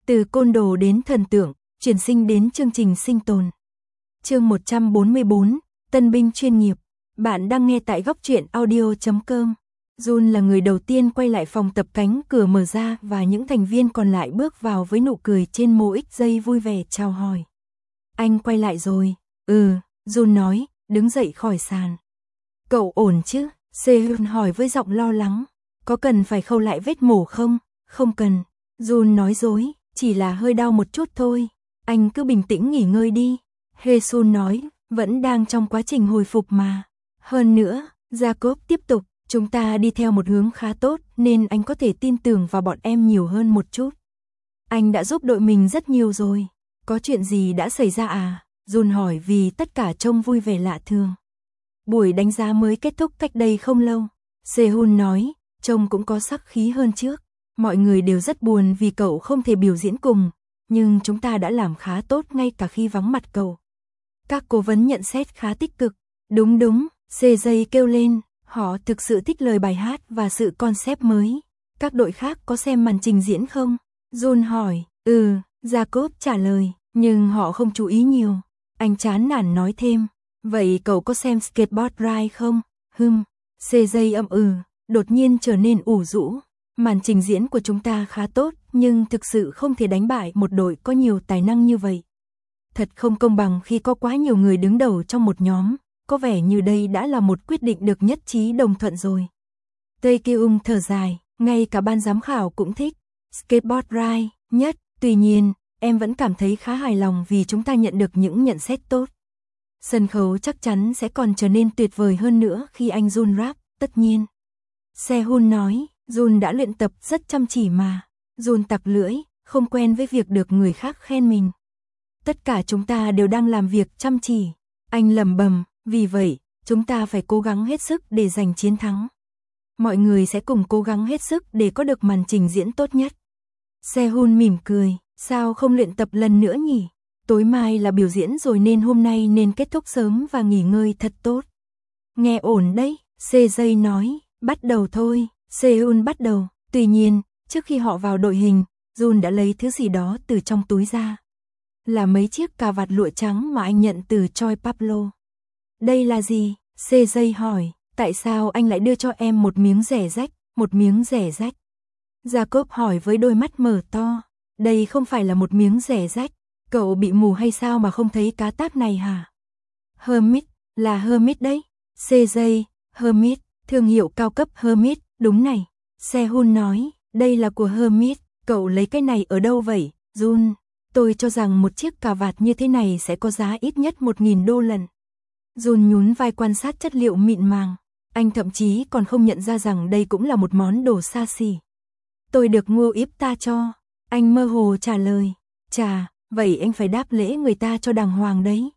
Từ côn đồ đến thần tượng, chuyển sinh đến chương trình sinh tồn. Chương 144, Tân binh chuyên nghiệp. Bạn đang nghe tại góc truyện audio.com. Jun là người đầu tiên quay lại phòng tập, cánh cửa mở ra và những thành viên còn lại bước vào với nụ cười trên môi, giây vui vẻ chào hỏi. Anh quay lại rồi. Jun nói, đứng dậy khỏi sàn. Cậu ổn chứ? Sehun hỏi với giọng lo lắng. Có cần phải khâu lại vết mổ không? Không cần. Jun nói dối, chỉ là hơi đau một chút thôi. Anh cứ bình tĩnh nghỉ ngơi đi. Haesun nói, vẫn đang trong quá trình hồi phục mà. Hơn nữa, Jacob tiếp tục, chúng ta đi theo một hướng khá tốt nên anh có thể tin tưởng vào bọn em nhiều hơn một chút. Anh đã giúp đội mình rất nhiều rồi. Có chuyện gì đã xảy ra à? Jun hỏi vì tất cả trông vui vẻ lạ thường. Buổi đánh giá mới kết thúc cách đây không lâu. Sehun nói, trông cũng có sắc khí hơn trước. Mọi người đều rất buồn vì cậu không thể biểu diễn cùng, nhưng chúng ta đã làm khá tốt ngay cả khi vắng mặt cậu. Các cố vấn nhận xét khá tích cực. Đúng, CJ kêu lên, họ thực sự thích lời bài hát và sự concept mới. Các đội khác có xem màn trình diễn không? Jun hỏi, Jacob trả lời, nhưng họ không chú ý nhiều. Anh chán nản nói thêm, vậy cậu có xem Skateboard Ride không? CJ đột nhiên trở nên ủ rũ. Màn trình diễn của chúng ta khá tốt, nhưng thực sự không thể đánh bại một đội có nhiều tài năng như vậy. Thật không công bằng khi có quá nhiều người đứng đầu trong một nhóm, có vẻ như đây đã là một quyết định được nhất trí đồng thuận rồi. Taekyung thở dài, ngay cả ban giám khảo cũng thích Skateboard Ride nhất, tuy nhiên, em vẫn cảm thấy khá hài lòng vì chúng ta nhận được những nhận xét tốt. Sân khấu chắc chắn sẽ còn trở nên tuyệt vời hơn nữa khi anh Jun rap, tất nhiên. Sehun nói, Jun đã luyện tập rất chăm chỉ mà. Jun tặc lưỡi, không quen với việc được người khác khen mình. Tất cả chúng ta đều đang làm việc chăm chỉ. Anh lẩm bẩm, vì vậy, chúng ta phải cố gắng hết sức để giành chiến thắng. Mọi người sẽ cùng cố gắng hết sức để có được màn trình diễn tốt nhất. Sehun mỉm cười, sao không luyện tập lần nữa nhỉ? Tối mai là biểu diễn rồi nên hôm nay nên kết thúc sớm và nghỉ ngơi thật tốt. Nghe ổn đấy, CJ nói, bắt đầu thôi. Sehun bắt đầu, tuy nhiên, trước khi họ vào đội hình, Jun đã lấy thứ gì đó từ trong túi ra. Là mấy chiếc cà vạt lụa trắng mà anh nhận từ Choi Pablo. Đây là gì? CJ hỏi, tại sao anh lại đưa cho em một miếng rẻ rách? Jacob hỏi với đôi mắt mở to, đây không phải là một miếng rẻ rách, cậu bị mù hay sao mà không thấy cá táp này hả? Hermes, là Hermes đấy. CJ, Hermes, thương hiệu cao cấp Hermes, đúng này. Sehun nói, đây là của Hermes, cậu lấy cái này ở đâu vậy, Jun? Tôi cho rằng một chiếc cà vạt như thế này sẽ có giá ít nhất 1.000 đô lần. Jun nhún vai quan sát chất liệu mịn màng. Anh thậm chí còn không nhận ra rằng đây cũng là một món đồ xa xỉ. Tôi được Ngô Yếp ta cho. Anh mơ hồ trả lời. Chà, vậy anh phải đáp lễ người ta cho đàng hoàng đấy.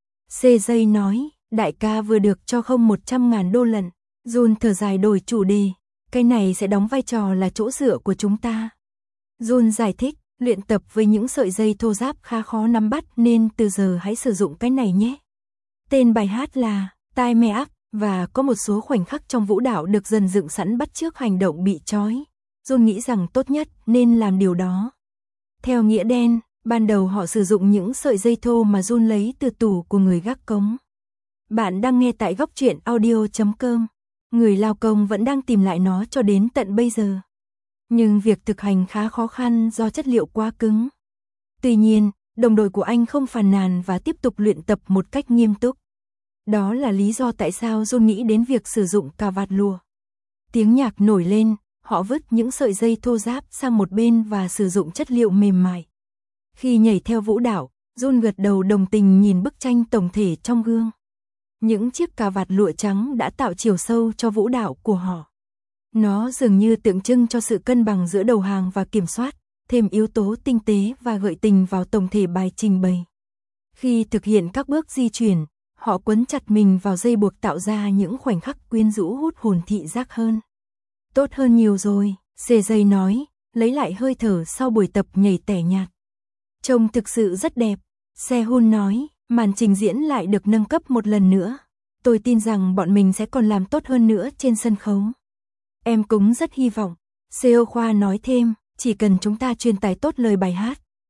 CJ nói, đại ca vừa được cho không 100.000 đô lần. Jun thở dài đổi chủ đề. Cái này sẽ đóng vai trò là chỗ dựa của chúng ta. Jun giải thích, luyện tập với những sợi dây thô ráp khá khó nắm bắt nên từ giờ hãy sử dụng cái này nhé. Tên bài hát là Tie Me Up và có một số khoảnh khắc trong vũ đạo được dần dựng sẵn bắt chước hành động bị trói. Jun nghĩ rằng tốt nhất nên làm điều đó. Theo nghĩa đen, ban đầu họ sử dụng những sợi dây thô mà Jun lấy từ tủ của người gác cống. Bạn đang nghe tại góc truyện audio.com. Người lao công vẫn đang tìm lại nó cho đến tận bây giờ. Nhưng việc thực hành khá khó khăn do chất liệu quá cứng. Tuy nhiên, đồng đội của anh không phàn nàn và tiếp tục luyện tập một cách nghiêm túc. Đó là lý do tại sao Jun nghĩ đến việc sử dụng cà vạt lụa. Tiếng nhạc nổi lên, họ vứt những sợi dây thô ráp sang một bên và sử dụng chất liệu mềm mại. Khi nhảy theo vũ đạo, Jun gật đầu đồng tình nhìn bức tranh tổng thể trong gương. Những chiếc cà vạt lụa trắng đã tạo chiều sâu cho vũ đạo của họ. Nó dường như tượng trưng cho sự cân bằng giữa đầu hàng và kiểm soát, thêm yếu tố tinh tế và gợi tình vào tổng thể bài trình bày. Khi thực hiện các bước di chuyển, họ quấn chặt mình vào dây buộc tạo ra những khoảnh khắc quyến rũ hút hồn thị giác hơn. Tốt hơn nhiều rồi, CJ nói, lấy lại hơi thở sau buổi tập nhảy tẻ nhạt. Trông thực sự rất đẹp, Sehun nói, màn trình diễn lại được nâng cấp một lần nữa. Tôi tin rằng bọn mình sẽ còn làm tốt hơn nữa trên sân khấu. Em cũng rất hy vọng, Seo Khoa nói thêm, chỉ cần chúng ta truyền tải tốt lời bài hát,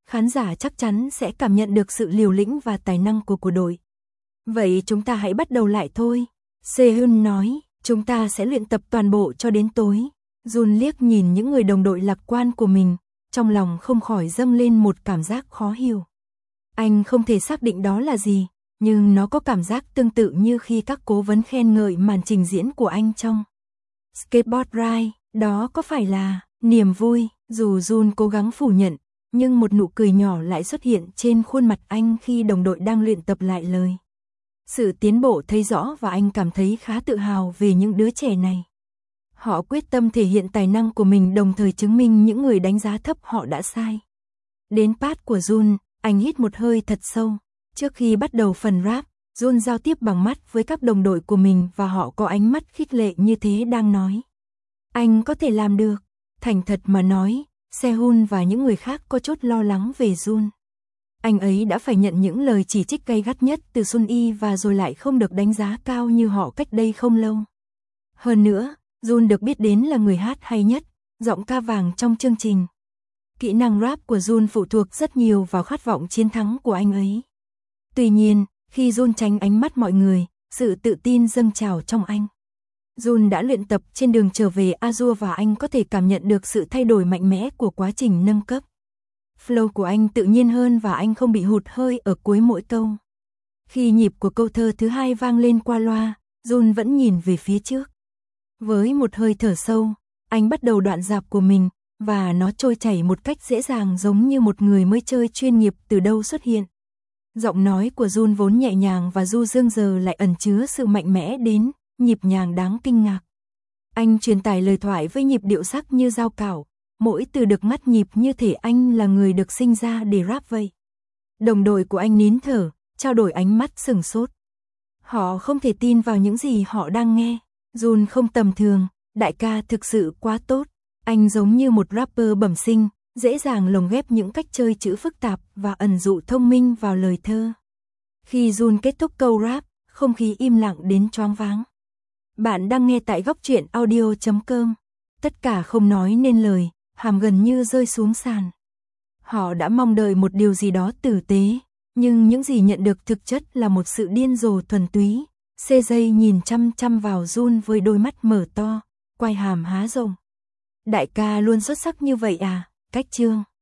khán giả chắc chắn sẽ cảm nhận được sự liều lĩnh và tài năng của đội. Vậy chúng ta hãy bắt đầu lại thôi. Sehun nói, chúng ta sẽ luyện tập toàn bộ cho đến tối. Jun liếc nhìn những người đồng đội lạc quan của mình, trong lòng không khỏi dâng lên một cảm giác khó hiểu. Anh không thể xác định đó là gì, nhưng nó có cảm giác tương tự như khi các cố vấn khen ngợi màn trình diễn của anh trong Skateboard Ride. Đó có phải là niềm vui? Dù Jun cố gắng phủ nhận, nhưng một nụ cười nhỏ lại xuất hiện trên khuôn mặt anh khi đồng đội đang luyện tập lại lời. Sự tiến bộ thấy rõ và anh cảm thấy khá tự hào về những đứa trẻ này. Họ quyết tâm thể hiện tài năng của mình, đồng thời chứng minh những người đánh giá thấp họ đã sai. Đến part của Jun, anh hít một hơi thật sâu. Trước khi bắt đầu phần rap, Jun giao tiếp bằng mắt với các đồng đội của mình và họ có ánh mắt khích lệ như thế đang nói. Anh có thể làm được. Thành thật mà nói, Sehun và những người khác có chút lo lắng về Jun. Anh ấy đã phải nhận những lời chỉ trích gay gắt nhất từ Sun Y và rồi lại không được đánh giá cao như họ cách đây không lâu. Hơn nữa, Jun được biết đến là người hát hay nhất, giọng ca vàng trong chương trình. Kỹ năng rap của Jun phụ thuộc rất nhiều vào khát vọng chiến thắng của anh ấy. Tuy nhiên, khi Jun tránh ánh mắt mọi người, sự tự tin dâng trào trong anh. Jun đã luyện tập trên đường trở về Azure và anh có thể cảm nhận được sự thay đổi mạnh mẽ của quá trình nâng cấp. Flow của anh tự nhiên hơn và anh không bị hụt hơi ở cuối mỗi câu. Khi nhịp của câu thơ thứ hai vang lên qua loa, Jun vẫn nhìn về phía trước. Với một hơi thở sâu, anh bắt đầu đoạn rap của mình, và nó trôi chảy một cách dễ dàng giống như một người mới chơi chuyên nghiệp từ đâu xuất hiện. Giọng nói của Jun vốn nhẹ nhàng và du dương giờ lại ẩn chứa sự mạnh mẽ đến nhịp nhàng đáng kinh ngạc. Anh truyền tải lời thoại với nhịp điệu sắc như dao cạo, mỗi từ được ngắt nhịp như thể anh là người được sinh ra để rap vậy. Đồng đội của anh nín thở, trao đổi ánh mắt sửng sốt. Họ không thể tin vào những gì họ đang nghe. Jun không tầm thường, đại ca thực sự quá tốt. Anh giống như một rapper bẩm sinh, dễ dàng lồng ghép những cách chơi chữ phức tạp và ẩn dụ thông minh vào lời thơ. Khi Jun kết thúc câu rap, không khí im lặng đến choáng váng. Bạn đang nghe tại góc truyện audio.com. Tất cả không nói nên lời, hàm gần như rơi xuống sàn. Họ đã mong đợi một điều gì đó tử tế, nhưng những gì nhận được thực chất là một sự điên rồ thuần túy. CJ nhìn chăm chăm vào Jun với đôi mắt mở to, quai hàm há rộng. Đại ca luôn xuất sắc như vậy à? Cách chương